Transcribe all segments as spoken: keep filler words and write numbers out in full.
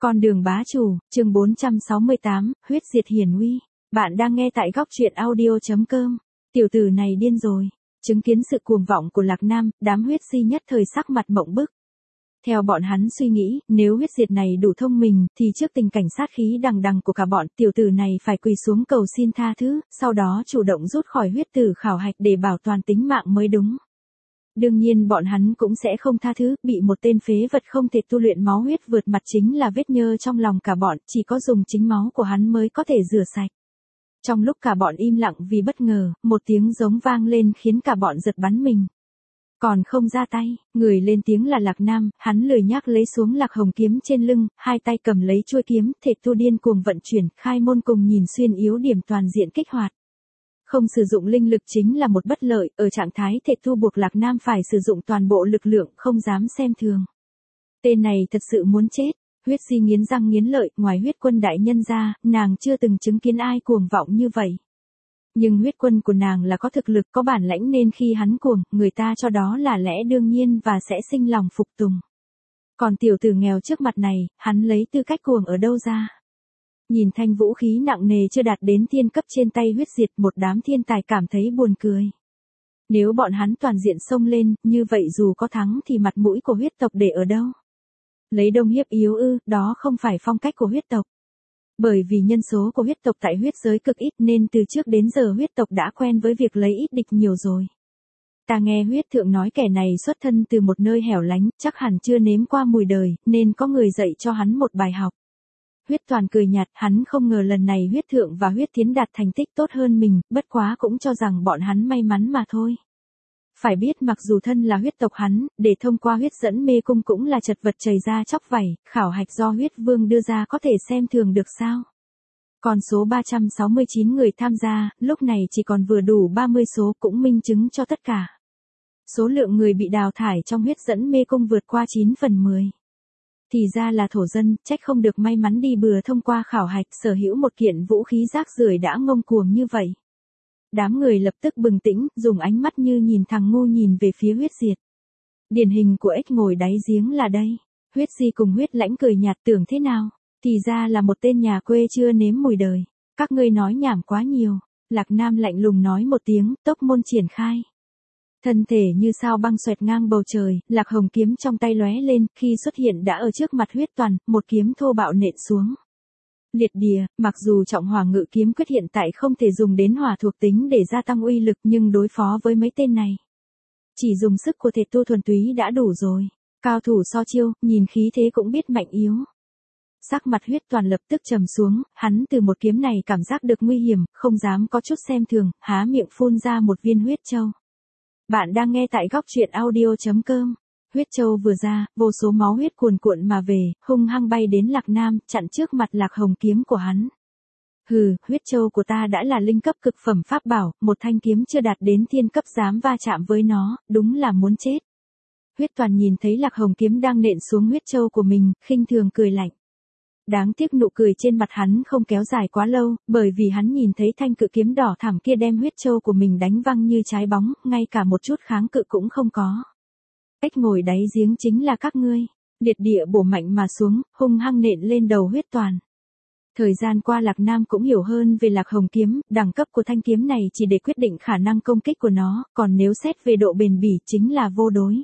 Con đường bá chủ, chương bốn trăm sáu mươi tám, huyết diệt hiển uy. Bạn đang nghe tại góc truyện audio chấm com. Tiểu tử này điên rồi. Chứng kiến sự cuồng vọng của Lạc Nam, đám huyết di nhất thời sắc mặt mộng bức. Theo bọn hắn suy nghĩ, nếu huyết diệt này đủ thông minh, thì trước tình cảnh sát khí đằng đằng của cả bọn, tiểu tử này phải quỳ xuống cầu xin tha thứ, sau đó chủ động rút khỏi huyết tử khảo hạch để bảo toàn tính mạng mới đúng. Đương nhiên bọn hắn cũng sẽ không tha thứ, bị một tên phế vật không thể tu luyện máu huyết vượt mặt chính là vết nhơ trong lòng cả bọn, chỉ có dùng chính máu của hắn mới có thể rửa sạch. Trong lúc cả bọn im lặng vì bất ngờ, một tiếng giống vang lên khiến cả bọn giật bắn mình. Còn không ra tay, người lên tiếng là Lạc Nam, hắn lười nhác lấy xuống Lạc Hồng kiếm trên lưng, hai tay cầm lấy chuôi kiếm, thể tu điên cuồng vận chuyển, khai môn cùng nhìn xuyên yếu điểm toàn diện kích hoạt. Không sử dụng linh lực chính là một bất lợi, ở trạng thái thể tu buộc Lạc Nam phải sử dụng toàn bộ lực lượng, không dám xem thường. Tên này thật sự muốn chết, huyết di nghiến răng nghiến lợi, ngoài huyết quân đại nhân ra, nàng chưa từng chứng kiến ai cuồng vọng như vậy. Nhưng huyết quân của nàng là có thực lực, có bản lãnh nên khi hắn cuồng, người ta cho đó là lẽ đương nhiên và sẽ sinh lòng phục tùng. Còn tiểu tử nghèo trước mặt này, hắn lấy tư cách cuồng ở đâu ra? Nhìn thanh vũ khí nặng nề chưa đạt đến thiên cấp trên tay huyết diệt, một đám thiên tài cảm thấy buồn cười. Nếu bọn hắn toàn diện xông lên, như vậy dù có thắng thì mặt mũi của huyết tộc để ở đâu? Lấy đông hiếp yếu ư, đó không phải phong cách của huyết tộc. Bởi vì nhân số của huyết tộc tại huyết giới cực ít nên từ trước đến giờ huyết tộc đã quen với việc lấy ít địch nhiều rồi. Ta nghe huyết thượng nói kẻ này xuất thân từ một nơi hẻo lánh, chắc hẳn chưa nếm qua mùi đời, nên có người dạy cho hắn một bài học. Huyết toàn cười nhạt, hắn không ngờ lần này huyết thượng và huyết thiến đạt thành tích tốt hơn mình, bất quá cũng cho rằng bọn hắn may mắn mà thôi. Phải biết mặc dù thân là huyết tộc hắn, để thông qua huyết dẫn mê cung cũng là chật vật chảy ra chóc vảy, khảo hạch do huyết vương đưa ra có thể xem thường được sao. Còn số ba trăm sáu mươi chín người tham gia, lúc này chỉ còn vừa đủ ba mươi số cũng minh chứng cho tất cả. Số lượng người bị đào thải trong huyết dẫn mê cung vượt qua chín phần mười. Thì ra là thổ dân, trách không được may mắn đi bừa thông qua khảo hạch, sở hữu một kiện vũ khí rác rưởi đã ngông cuồng như vậy. Đám người lập tức bừng tĩnh, dùng ánh mắt như nhìn thằng ngu nhìn về phía huyết diệt. Điển hình của ếch ngồi đáy giếng là đây. Huyết di cùng huyết lãnh cười nhạt, tưởng thế nào? Thì ra là một tên nhà quê chưa nếm mùi đời. Các ngươi nói nhảm quá nhiều. Lạc Nam lạnh lùng nói một tiếng, tốc môn triển khai. Thân thể như sao băng xoẹt ngang bầu trời, Lạc Hồng kiếm trong tay lóe lên, khi xuất hiện đã ở trước mặt huyết toàn, một kiếm thô bạo nện xuống. Liệt địa, mặc dù trọng hỏa ngự kiếm quyết hiện tại không thể dùng đến hỏa thuộc tính để gia tăng uy lực nhưng đối phó với mấy tên này. Chỉ dùng sức của thể tu thuần túy đã đủ rồi. Cao thủ so chiêu, nhìn khí thế cũng biết mạnh yếu. Sắc mặt huyết toàn lập tức trầm xuống, hắn từ một kiếm này cảm giác được nguy hiểm, không dám có chút xem thường, há miệng phun ra một viên huyết châu. Bạn đang nghe tại góc truyện audio chấm com. Huyết châu vừa ra, vô số máu huyết cuồn cuộn mà về, hung hăng bay đến Lạc Nam, chặn trước mặt Lạc Hồng kiếm của hắn. Hừ, huyết châu của ta đã là linh cấp cực phẩm pháp bảo, một thanh kiếm chưa đạt đến thiên cấp dám va chạm với nó, đúng là muốn chết. Huyết toàn nhìn thấy Lạc Hồng kiếm đang nện xuống huyết châu của mình, khinh thường cười lạnh. Đáng tiếc nụ cười trên mặt hắn không kéo dài quá lâu, bởi vì hắn nhìn thấy thanh cự kiếm đỏ thẳm kia đem huyết châu của mình đánh văng như trái bóng, ngay cả một chút kháng cự cũng không có. Ếch ngồi đáy giếng chính là các ngươi. Liệt địa bổ mạnh mà xuống, hung hăng nện lên đầu huyết toàn. Thời gian qua Lạc Nam cũng hiểu hơn về Lạc Hồng kiếm, đẳng cấp của thanh kiếm này chỉ để quyết định khả năng công kích của nó, còn nếu xét về độ bền bỉ chính là vô đối.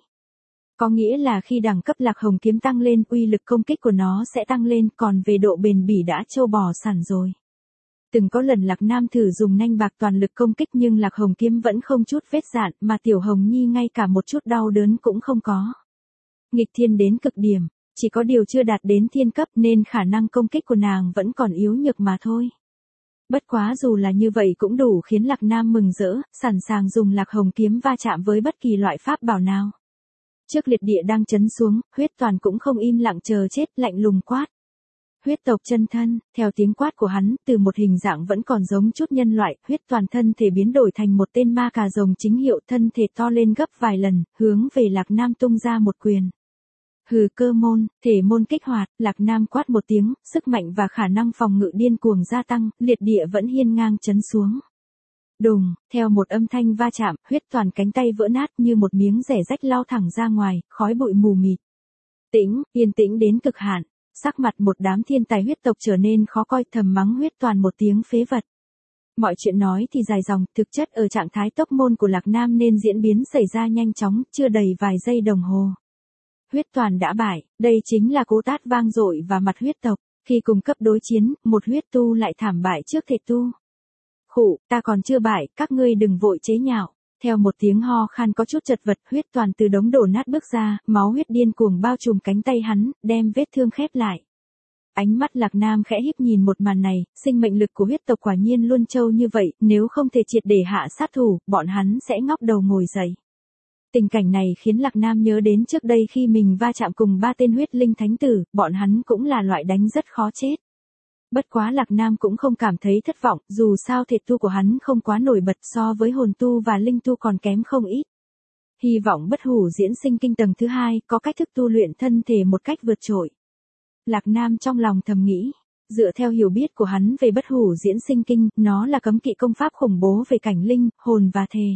Có nghĩa là khi đẳng cấp Lạc Hồng kiếm tăng lên, uy lực công kích của nó sẽ tăng lên, còn về độ bền bỉ đã trâu bò sẵn rồi. Từng có lần Lạc Nam thử dùng nanh bạc toàn lực công kích nhưng Lạc Hồng kiếm vẫn không chút vết dạn, mà Tiểu Hồng Nhi ngay cả một chút đau đớn cũng không có. Nghịch thiên đến cực điểm, chỉ có điều chưa đạt đến thiên cấp nên khả năng công kích của nàng vẫn còn yếu nhược mà thôi. Bất quá dù là như vậy cũng đủ khiến Lạc Nam mừng rỡ, sẵn sàng dùng Lạc Hồng kiếm va chạm với bất kỳ loại pháp bảo nào. Trước liệt địa đang chấn xuống, huyết toàn cũng không im lặng chờ chết, lạnh lùng quát. Huyết tộc chân thân, theo tiếng quát của hắn, từ một hình dạng vẫn còn giống chút nhân loại, huyết toàn thân thể biến đổi thành một tên ma cà rồng chính hiệu, thân thể to lên gấp vài lần, hướng về Lạc Nam tung ra một quyền. Hừ, cơ môn, thể môn kích hoạt, Lạc Nam quát một tiếng, sức mạnh và khả năng phòng ngự điên cuồng gia tăng, liệt địa vẫn hiên ngang chấn xuống. Đùng, theo một âm thanh va chạm, huyết toàn cánh tay vỡ nát như một miếng rẻ rách lao thẳng ra ngoài, khói bụi mù mịt. Tĩnh, yên tĩnh đến cực hạn. Sắc mặt một đám thiên tài huyết tộc trở nên khó coi, thầm mắng huyết toàn một tiếng phế vật. Mọi chuyện nói thì dài dòng, thực chất ở trạng thái tốc môn của Lạc Nam nên diễn biến xảy ra nhanh chóng, chưa đầy vài giây đồng hồ. Huyết toàn đã bại, đây chính là cú tát vang dội vào mặt huyết tộc. Khi cùng cấp đối chiến, một huyết tu lại thảm bại trước thể tu. Khụ, ta còn chưa bại, các ngươi đừng vội chế nhạo. Theo một tiếng ho khan có chút chật vật, huyết toàn từ đống đổ nát bước ra, máu huyết điên cuồng bao trùm cánh tay hắn, đem vết thương khép lại. Ánh mắt Lạc Nam khẽ híp nhìn một màn này, sinh mệnh lực của huyết tộc quả nhiên luôn trâu như vậy, nếu không thể triệt để hạ sát thủ, bọn hắn sẽ ngóc đầu ngồi dậy. Tình cảnh này khiến Lạc Nam nhớ đến trước đây khi mình va chạm cùng ba tên huyết linh thánh tử, bọn hắn cũng là loại đánh rất khó chết. Bất quá Lạc Nam cũng không cảm thấy thất vọng, dù sao thể tu của hắn không quá nổi bật so với hồn tu và linh tu còn kém không ít. Hy vọng bất hủ diễn sinh kinh tầng thứ hai có cách thức tu luyện thân thể một cách vượt trội. Lạc Nam trong lòng thầm nghĩ, dựa theo hiểu biết của hắn về bất hủ diễn sinh kinh, nó là cấm kỵ công pháp khủng bố về cảnh linh, hồn và thể.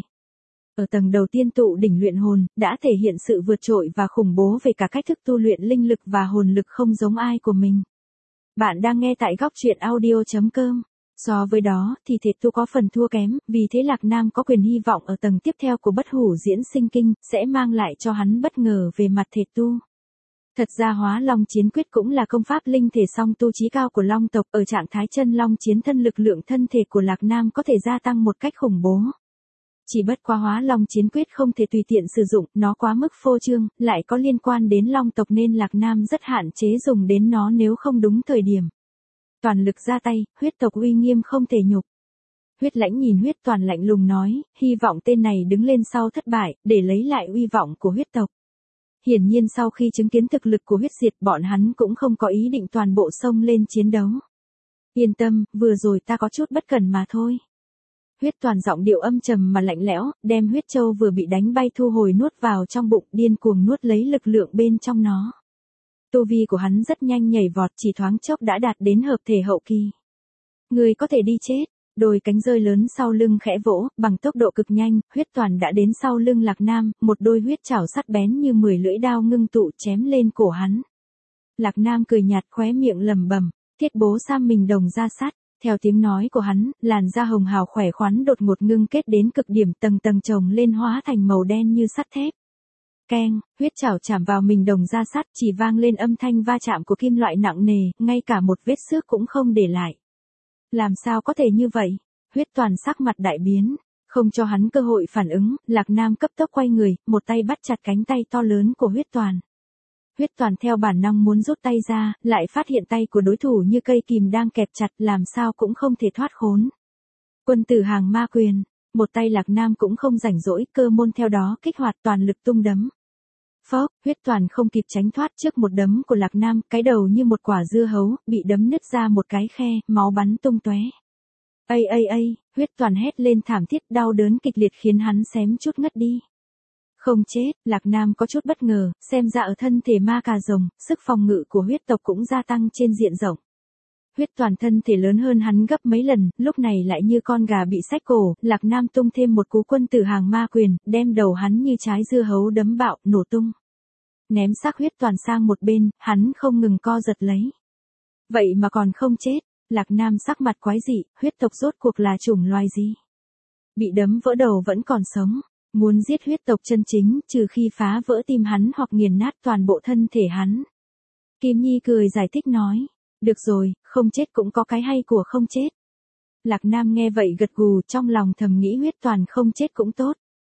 Ở tầng đầu tiên tụ đỉnh luyện hồn, đã thể hiện sự vượt trội và khủng bố về cả cách thức tu luyện linh lực và hồn lực không giống ai của mình. Bạn đang nghe tại góc truyện audio chấm com. So với đó thì thể tu có phần thua kém, vì thế Lạc Nam có quyền hy vọng ở tầng tiếp theo của bất hủ diễn sinh kinh, sẽ mang lại cho hắn bất ngờ về mặt thể tu. Thật ra hóa long chiến quyết cũng là công pháp linh thể song tu chí cao của long tộc, ở trạng thái chân long chiến thân lực lượng thân thể của Lạc Nam có thể gia tăng một cách khủng bố. Chỉ bất quá hóa long chiến quyết không thể tùy tiện sử dụng, nó quá mức phô trương, lại có liên quan đến long tộc nên Lạc Nam rất hạn chế dùng đến nó nếu không đúng thời điểm. Toàn lực ra tay, huyết tộc uy nghiêm không thể nhục. Huyết lãnh nhìn huyết toàn lạnh lùng nói, hy vọng tên này đứng lên sau thất bại, để lấy lại uy vọng của huyết tộc. Hiển nhiên sau khi chứng kiến thực lực của huyết diệt, bọn hắn cũng không có ý định toàn bộ xông lên chiến đấu. Yên tâm, vừa rồi ta có chút bất cẩn mà thôi. Huyết toàn giọng điệu âm trầm mà lạnh lẽo, đem huyết châu vừa bị đánh bay thu hồi nuốt vào trong bụng, điên cuồng nuốt lấy lực lượng bên trong nó. Tu vi của hắn rất nhanh nhảy vọt, chỉ thoáng chốc đã đạt đến hợp thể hậu kỳ. Người có thể đi chết. Đôi cánh rơi lớn sau lưng khẽ vỗ, bằng tốc độ cực nhanh, huyết toàn đã đến sau lưng Lạc Nam, một đôi huyết chảo sắc bén như mười lưỡi đao ngưng tụ chém lên cổ hắn. Lạc Nam cười nhạt khóe miệng lẩm bẩm, thiết bố sam mình đồng ra sắt. Theo tiếng nói của hắn, làn da hồng hào khỏe khoắn đột ngột ngưng kết đến cực điểm, tầng tầng chồng lên hóa thành màu đen như sắt thép. Keng, huyết chảo chạm vào mình đồng da sắt, chỉ vang lên âm thanh va chạm của kim loại nặng nề, ngay cả một vết xước cũng không để lại. Làm sao có thể như vậy? Huyết toàn sắc mặt đại biến, không cho hắn cơ hội phản ứng, Lạc Nam cấp tốc quay người, một tay bắt chặt cánh tay to lớn của huyết toàn. Huyết toàn theo bản năng muốn rút tay ra, lại phát hiện tay của đối thủ như cây kìm đang kẹp chặt, làm sao cũng không thể thoát khốn. Quân tử hàng ma quyền, một tay Lạc Nam cũng không rảnh rỗi, cơ môn theo đó kích hoạt toàn lực tung đấm. Phốc, huyết toàn không kịp tránh thoát trước một đấm của Lạc Nam, cái đầu như một quả dưa hấu, bị đấm nứt ra một cái khe, máu bắn tung tóe. Ây ây ây, huyết toàn hét lên thảm thiết, đau đớn kịch liệt khiến hắn xém chút ngất đi. Không chết, Lạc Nam có chút bất ngờ, xem ra ở thân thể ma cà rồng, sức phòng ngự của huyết tộc cũng gia tăng trên diện rộng. Huyết toàn thân thể lớn hơn hắn gấp mấy lần, lúc này lại như con gà bị xách cổ, Lạc Nam tung thêm một cú quân tử hàng ma quyền, đem đầu hắn như trái dưa hấu đấm bạo, nổ tung. Ném xác huyết toàn sang một bên, hắn không ngừng co giật lấy. Vậy mà còn không chết, Lạc Nam sắc mặt quái dị, huyết tộc rốt cuộc là chủng loài gì? Bị đấm vỡ đầu vẫn còn sống, muốn giết huyết tộc chân chính, trừ khi phá vỡ tim hắn hoặc nghiền nát toàn bộ thân thể hắn. Kim Nhi cười giải thích nói. Được rồi, không chết cũng có cái hay của không chết. Lạc Nam nghe vậy gật gù, trong lòng thầm nghĩ huyết toàn không chết cũng tốt.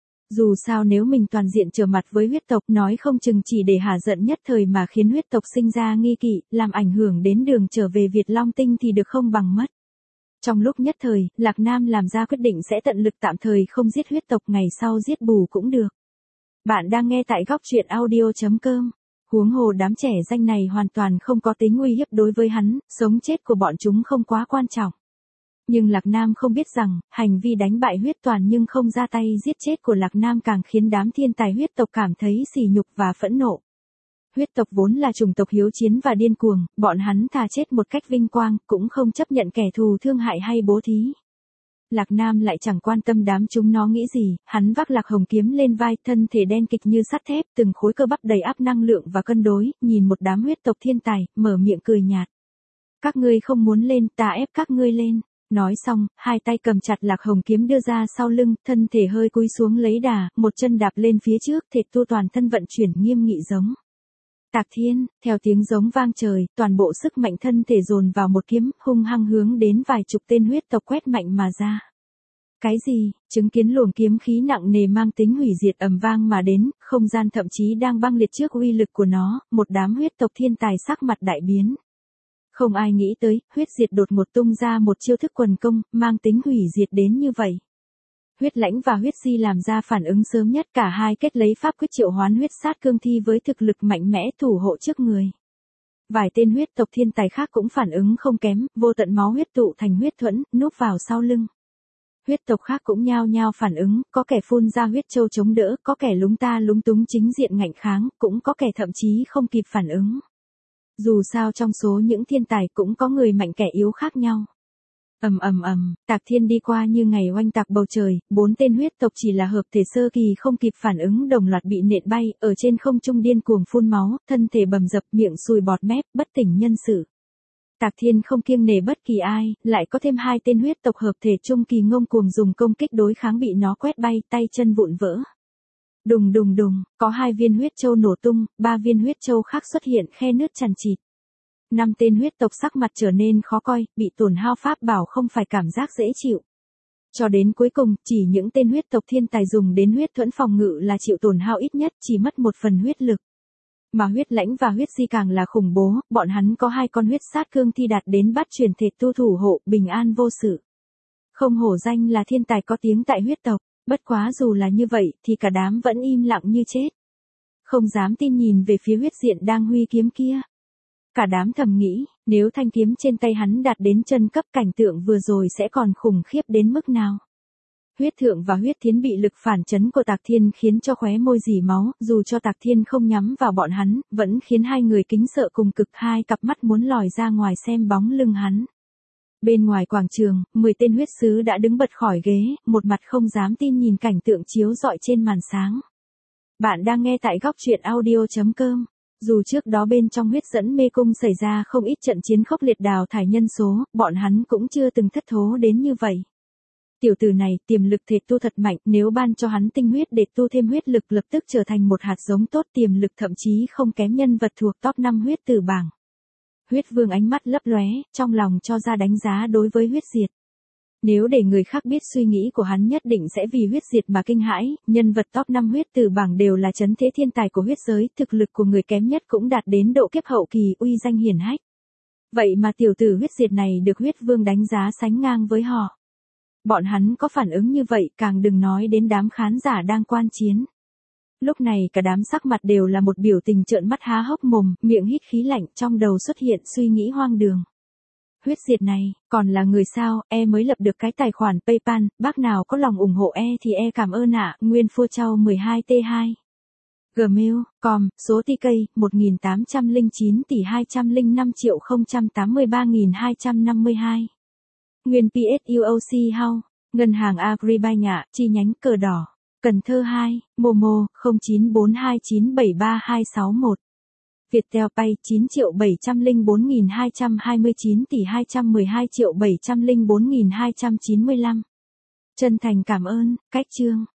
Dù sao nếu mình toàn diện trở mặt với huyết tộc, nói không chừng chỉ để hả giận nhất thời mà khiến huyết tộc sinh ra nghi kỵ, làm ảnh hưởng đến đường trở về Việt Long Tinh thì được không bằng mất. Trong lúc nhất thời, Lạc Nam làm ra quyết định sẽ tận lực tạm thời không giết huyết tộc, ngày sau giết bù cũng được. Bạn đang nghe tại góc truyện audio chấm com. Huống hồ đám trẻ danh này hoàn toàn không có tính uy hiếp đối với hắn, sống chết của bọn chúng không quá quan trọng. Nhưng Lạc Nam không biết rằng, hành vi đánh bại huyết toàn nhưng không ra tay giết chết của Lạc Nam càng khiến đám thiên tài huyết tộc cảm thấy sỉ nhục và phẫn nộ. Huyết tộc vốn là chủng tộc hiếu chiến và điên cuồng, bọn hắn thà chết một cách vinh quang, cũng không chấp nhận kẻ thù thương hại hay bố thí. Lạc Nam lại chẳng quan tâm đám chúng nó nghĩ gì, hắn vác Lạc Hồng kiếm lên vai, thân thể đen kịch như sắt thép, từng khối cơ bắp đầy áp năng lượng và cân đối, nhìn một đám huyết tộc thiên tài, mở miệng cười nhạt. Các ngươi không muốn lên, ta ép các ngươi lên. Nói xong, hai tay cầm chặt Lạc Hồng kiếm đưa ra sau lưng, thân thể hơi cúi xuống lấy đà, một chân đạp lên phía trước, thịt tu toàn thân vận chuyển nghiêm nghị giống. Tạc Thiên, theo tiếng giống vang trời, toàn bộ sức mạnh thân thể dồn vào một kiếm, hung hăng hướng đến vài chục tên huyết tộc quét mạnh mà ra. Cái gì? Chứng kiến luồng kiếm khí nặng nề mang tính hủy diệt ầm vang mà đến, không gian thậm chí đang băng liệt trước uy lực của nó, một đám huyết tộc thiên tài sắc mặt đại biến. Không ai nghĩ tới, huyết diệt đột ngột tung ra một chiêu thức quần công, mang tính hủy diệt đến như vậy. Huyết lãnh và huyết di làm ra phản ứng sớm nhất, cả hai kết lấy pháp quyết triệu hoán huyết sát cương thi với thực lực mạnh mẽ thủ hộ trước người. Vài tên huyết tộc thiên tài khác cũng phản ứng không kém, vô tận máu huyết tụ thành huyết thuẫn, núp vào sau lưng. Huyết tộc khác cũng nhao nhao phản ứng, có kẻ phun ra huyết châu chống đỡ, có kẻ lúng ta lúng túng chính diện ngạnh kháng, cũng có kẻ thậm chí không kịp phản ứng. Dù sao trong số những thiên tài cũng có người mạnh kẻ yếu khác nhau. Ầm ầm ầm, Tạc Thiên đi qua như ngày oanh tạc bầu trời, bốn tên huyết tộc chỉ là hợp thể sơ kỳ không kịp phản ứng đồng loạt bị nện bay, ở trên không trung điên cuồng phun máu, thân thể bầm dập, miệng sùi bọt mép, bất tỉnh nhân sự. Tạc Thiên không kiêng nể bất kỳ ai, lại có thêm hai tên huyết tộc hợp thể trung kỳ ngông cuồng dùng công kích đối kháng bị nó quét bay, tay chân vụn vỡ. Đùng đùng đùng, có hai viên huyết châu nổ tung, ba viên huyết châu khác xuất hiện khe nứt chằng chịt. Năm tên huyết tộc sắc mặt trở nên khó coi, bị tổn hao pháp bảo không phải cảm giác dễ chịu. Cho đến cuối cùng, chỉ những tên huyết tộc thiên tài dùng đến huyết thuẫn phòng ngự là chịu tổn hao ít nhất, chỉ mất một phần huyết lực. Mà huyết lãnh và huyết di càng là khủng bố, bọn hắn có hai con huyết sát cương thi đạt đến bắt truyền thể tu thủ hộ, bình an vô sự. Không hổ danh là thiên tài có tiếng tại huyết tộc, bất quá dù là như vậy, thì cả đám vẫn im lặng như chết. Không dám tin nhìn về phía huyết diện đang huy kiếm kia. Cả đám thầm nghĩ, nếu thanh kiếm trên tay hắn đạt đến chân cấp cảnh tượng vừa rồi sẽ còn khủng khiếp đến mức nào. Huyết thượng và huyết thiến bị lực phản chấn của Tạc Thiên khiến cho khóe môi dỉ máu, dù cho Tạc Thiên không nhắm vào bọn hắn, vẫn khiến hai người kính sợ cùng cực, hai cặp mắt muốn lòi ra ngoài xem bóng lưng hắn. Bên ngoài quảng trường, mười tên huyết sứ đã đứng bật khỏi ghế, một mặt không dám tin nhìn cảnh tượng chiếu rọi trên màn sáng. Bạn đang nghe tại góc truyện audio chấm com. Dù trước đó bên trong huyết dẫn mê cung xảy ra không ít trận chiến khốc liệt đào thải nhân số, bọn hắn cũng chưa từng thất thố đến như vậy. Tiểu tử này, tiềm lực thể tu thật mạnh, nếu ban cho hắn tinh huyết để tu thêm huyết lực lập tức trở thành một hạt giống tốt, tiềm lực thậm chí không kém nhân vật thuộc top năm huyết tử bảng. Huyết Vương ánh mắt lấp lóe, trong lòng cho ra đánh giá đối với huyết diệt. Nếu để người khác biết suy nghĩ của hắn nhất định sẽ vì huyết diệt mà kinh hãi, nhân vật top năm huyết tử bảng đều là chấn thế thiên tài của huyết giới, thực lực của người kém nhất cũng đạt đến độ kiếp hậu kỳ, uy danh hiển hách. Vậy mà tiểu tử huyết diệt này được huyết vương đánh giá sánh ngang với họ. Bọn hắn có phản ứng như vậy, càng đừng nói đến đám khán giả đang quan chiến. Lúc này cả đám sắc mặt đều là một biểu tình trợn mắt há hốc mồm, miệng hít khí lạnh, trong đầu xuất hiện suy nghĩ hoang đường. Huyết diệt này, còn là người sao, e mới lập được cái tài khoản PayPal, bác nào có lòng ủng hộ e thì e cảm ơn ạ, Nguyên Phua Châu mười hai T hai. Gmail, com, số tê ca, một nghìn tám trăm lẻ chín tỷ hai trăm lẻ năm triệu không trăm tám mươi ba nghìn hai trăm năm mươi hai. Nguyên pê ét u ô xê House, Ngân hàng Agribank, chi nhánh Cờ Đỏ, Cần Thơ hai, Momo, không chín bốn hai chín bảy ba hai sáu một. Viettel Pay chín triệu bảy trăm lẻ bốn nghìn hai trăm hai mươi chín tỷ hai trăm mười hai triệu bảy trăm lẻ bốn nghìn hai trăm chín mươi lăm. Chân thành cảm ơn, cách chương.